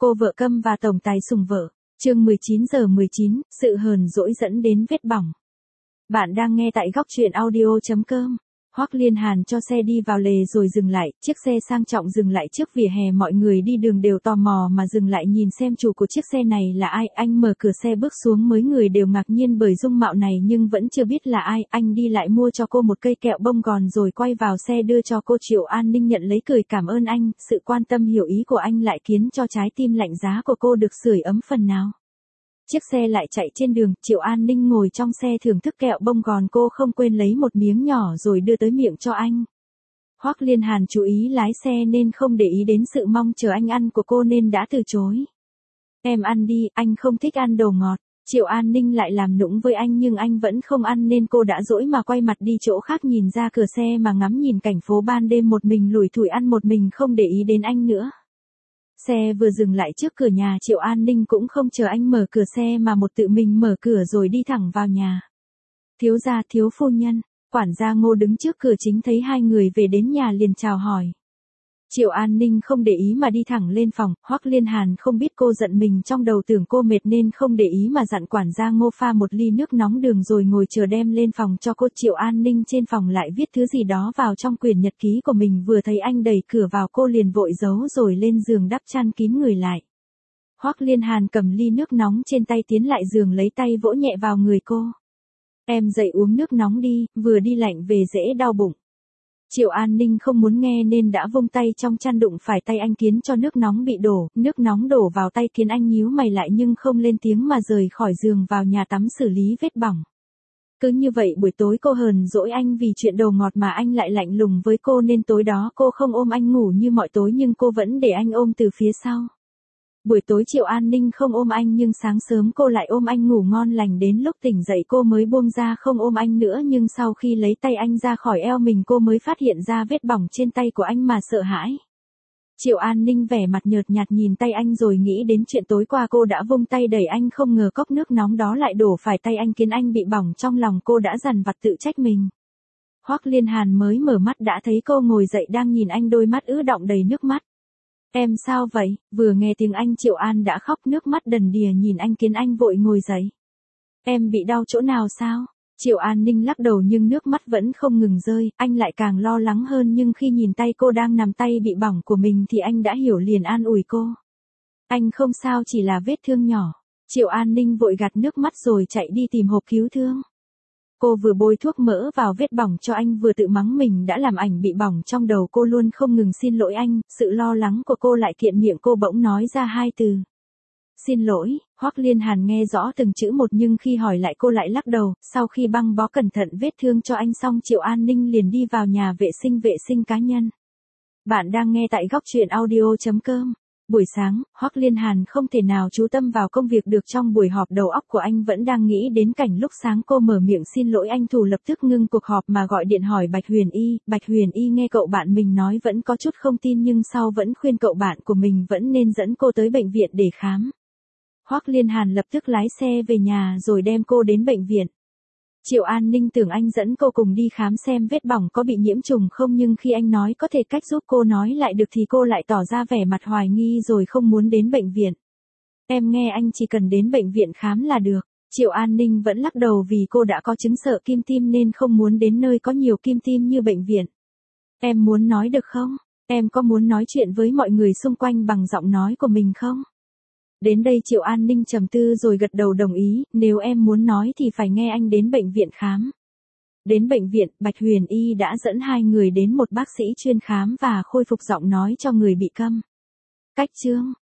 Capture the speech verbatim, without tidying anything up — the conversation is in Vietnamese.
Cô vợ câm và tổng tài sủng vợ. Chương mười chín giờ mười chín, sự hờn dỗi dẫn đến vết bỏng. Bạn đang nghe tại góc truyện audio chấm com. Hoắc Liên Hàn cho xe đi vào lề rồi dừng lại, chiếc xe sang trọng dừng lại trước vỉa hè, mọi người đi đường đều tò mò mà dừng lại nhìn xem chủ của chiếc xe này là ai. Anh mở cửa xe bước xuống, mấy người đều ngạc nhiên bởi dung mạo này nhưng vẫn chưa biết là ai. Anh đi lại mua cho cô một cây kẹo bông gòn rồi quay vào xe đưa cho cô. Triệu An Ninh nhận lấy cười cảm ơn anh, sự quan tâm hiểu ý của anh lại khiến cho trái tim lạnh giá của cô được sưởi ấm phần nào. Chiếc xe lại chạy trên đường, Triệu An Ninh ngồi trong xe thưởng thức kẹo bông gòn, cô không quên lấy một miếng nhỏ rồi đưa tới miệng cho anh. Hoắc Liên Hàn chú ý lái xe nên không để ý đến sự mong chờ anh ăn của cô nên đã từ chối. Em ăn đi, anh không thích ăn đồ ngọt. Triệu An Ninh lại làm nũng với anh nhưng anh vẫn không ăn nên cô đã dỗi mà quay mặt đi chỗ khác, nhìn ra cửa xe mà ngắm nhìn cảnh phố ban đêm, một mình lủi thủi ăn một mình không để ý đến anh nữa. Xe vừa dừng lại trước cửa nhà, Triệu An Ninh cũng không chờ anh mở cửa xe mà một tự mình mở cửa rồi đi thẳng vào nhà. Thiếu gia, thiếu phu nhân, quản gia Ngô đứng trước cửa chính thấy hai người về đến nhà liền chào hỏi. Triệu An Ninh không để ý mà đi thẳng lên phòng. Hoắc Liên Hàn không biết cô giận mình, trong đầu tưởng cô mệt nên không để ý mà dặn quản gia Ngô pha một ly nước nóng đường rồi ngồi chờ đem lên phòng cho cô. Triệu An Ninh trên phòng lại viết thứ gì đó vào trong quyển nhật ký của mình, vừa thấy anh đẩy cửa vào cô liền vội giấu rồi lên giường đắp chăn kín người lại. Hoắc Liên Hàn cầm ly nước nóng trên tay tiến lại giường lấy tay vỗ nhẹ vào người cô. Em dậy uống nước nóng đi, vừa đi lạnh về dễ đau bụng. Triệu An Ninh không muốn nghe nên đã vung tay trong chăn đụng phải tay anh khiến cho nước nóng bị đổ, nước nóng đổ vào tay khiến anh nhíu mày lại nhưng không lên tiếng mà rời khỏi giường vào nhà tắm xử lý vết bỏng. Cứ như vậy buổi tối cô hờn dỗi anh vì chuyện đồ ngọt mà anh lại lạnh lùng với cô nên tối đó cô không ôm anh ngủ như mọi tối nhưng cô vẫn để anh ôm từ phía sau. Buổi tối Triệu An Ninh không ôm anh nhưng sáng sớm cô lại ôm anh ngủ ngon lành, đến lúc tỉnh dậy cô mới buông ra không ôm anh nữa, nhưng sau khi lấy tay anh ra khỏi eo mình cô mới phát hiện ra vết bỏng trên tay của anh mà sợ hãi. Triệu An Ninh vẻ mặt nhợt nhạt nhìn tay anh rồi nghĩ đến chuyện tối qua cô đã vung tay đẩy anh, không ngờ cốc nước nóng đó lại đổ phải tay anh khiến anh bị bỏng. Trong lòng cô đã dằn vặt tự trách mình. Hoắc Liên Hàn mới mở mắt đã thấy cô ngồi dậy đang nhìn anh, đôi mắt ứ đọng đầy nước mắt. Em sao vậy? Vừa nghe tiếng anh Triệu An đã khóc, nước mắt đần đìa nhìn anh khiến anh vội ngồi dậy. Em bị đau chỗ nào sao? Triệu An Ninh lắc đầu nhưng nước mắt vẫn không ngừng rơi, anh lại càng lo lắng hơn nhưng khi nhìn tay cô đang nằm tay bị bỏng của mình thì anh đã hiểu liền an ủi cô. Anh không sao, chỉ là vết thương nhỏ. Triệu An Ninh vội gạt nước mắt rồi chạy đi tìm hộp cứu thương. Cô vừa bôi thuốc mỡ vào vết bỏng cho anh vừa tự mắng mình đã làm ảnh bị bỏng, trong đầu cô luôn không ngừng xin lỗi anh, sự lo lắng của cô lại kiện miệng cô bỗng nói ra hai từ. Xin lỗi. Hoắc Liên Hàn nghe rõ từng chữ một nhưng khi hỏi lại cô lại lắc đầu. Sau khi băng bó cẩn thận vết thương cho anh xong, Triệu An Ninh liền đi vào nhà vệ sinh vệ sinh cá nhân. Bạn đang nghe tại góc truyện audio chấm com. Buổi sáng, Hoắc Liên Hàn không thể nào chú tâm vào công việc được, trong buổi họp đầu óc của anh vẫn đang nghĩ đến cảnh lúc sáng cô mở miệng xin lỗi anh. Thủ lập tức ngưng cuộc họp mà gọi điện hỏi Bạch Huyền Y. Bạch Huyền Y nghe cậu bạn mình nói vẫn có chút không tin nhưng sau vẫn khuyên cậu bạn của mình vẫn nên dẫn cô tới bệnh viện để khám. Hoắc Liên Hàn lập tức lái xe về nhà rồi đem cô đến bệnh viện. Triệu An Ninh tưởng anh dẫn cô cùng đi khám xem vết bỏng có bị nhiễm trùng không, nhưng khi anh nói có thể cách giúp cô nói lại được thì cô lại tỏ ra vẻ mặt hoài nghi rồi không muốn đến bệnh viện. Em nghe anh chỉ cần đến bệnh viện khám là được. Triệu An Ninh vẫn lắc đầu vì cô đã có chứng sợ kim tim nên không muốn đến nơi có nhiều kim tim như bệnh viện. Em muốn nói được không? Em có muốn nói chuyện với mọi người xung quanh bằng giọng nói của mình không? Đến đây Triệu An Ninh trầm tư rồi gật đầu đồng ý, nếu em muốn nói thì phải nghe anh đến bệnh viện khám. Đến bệnh viện, Bạch Huyền Y đã dẫn hai người đến một bác sĩ chuyên khám và khôi phục giọng nói cho người bị câm. Cách chương,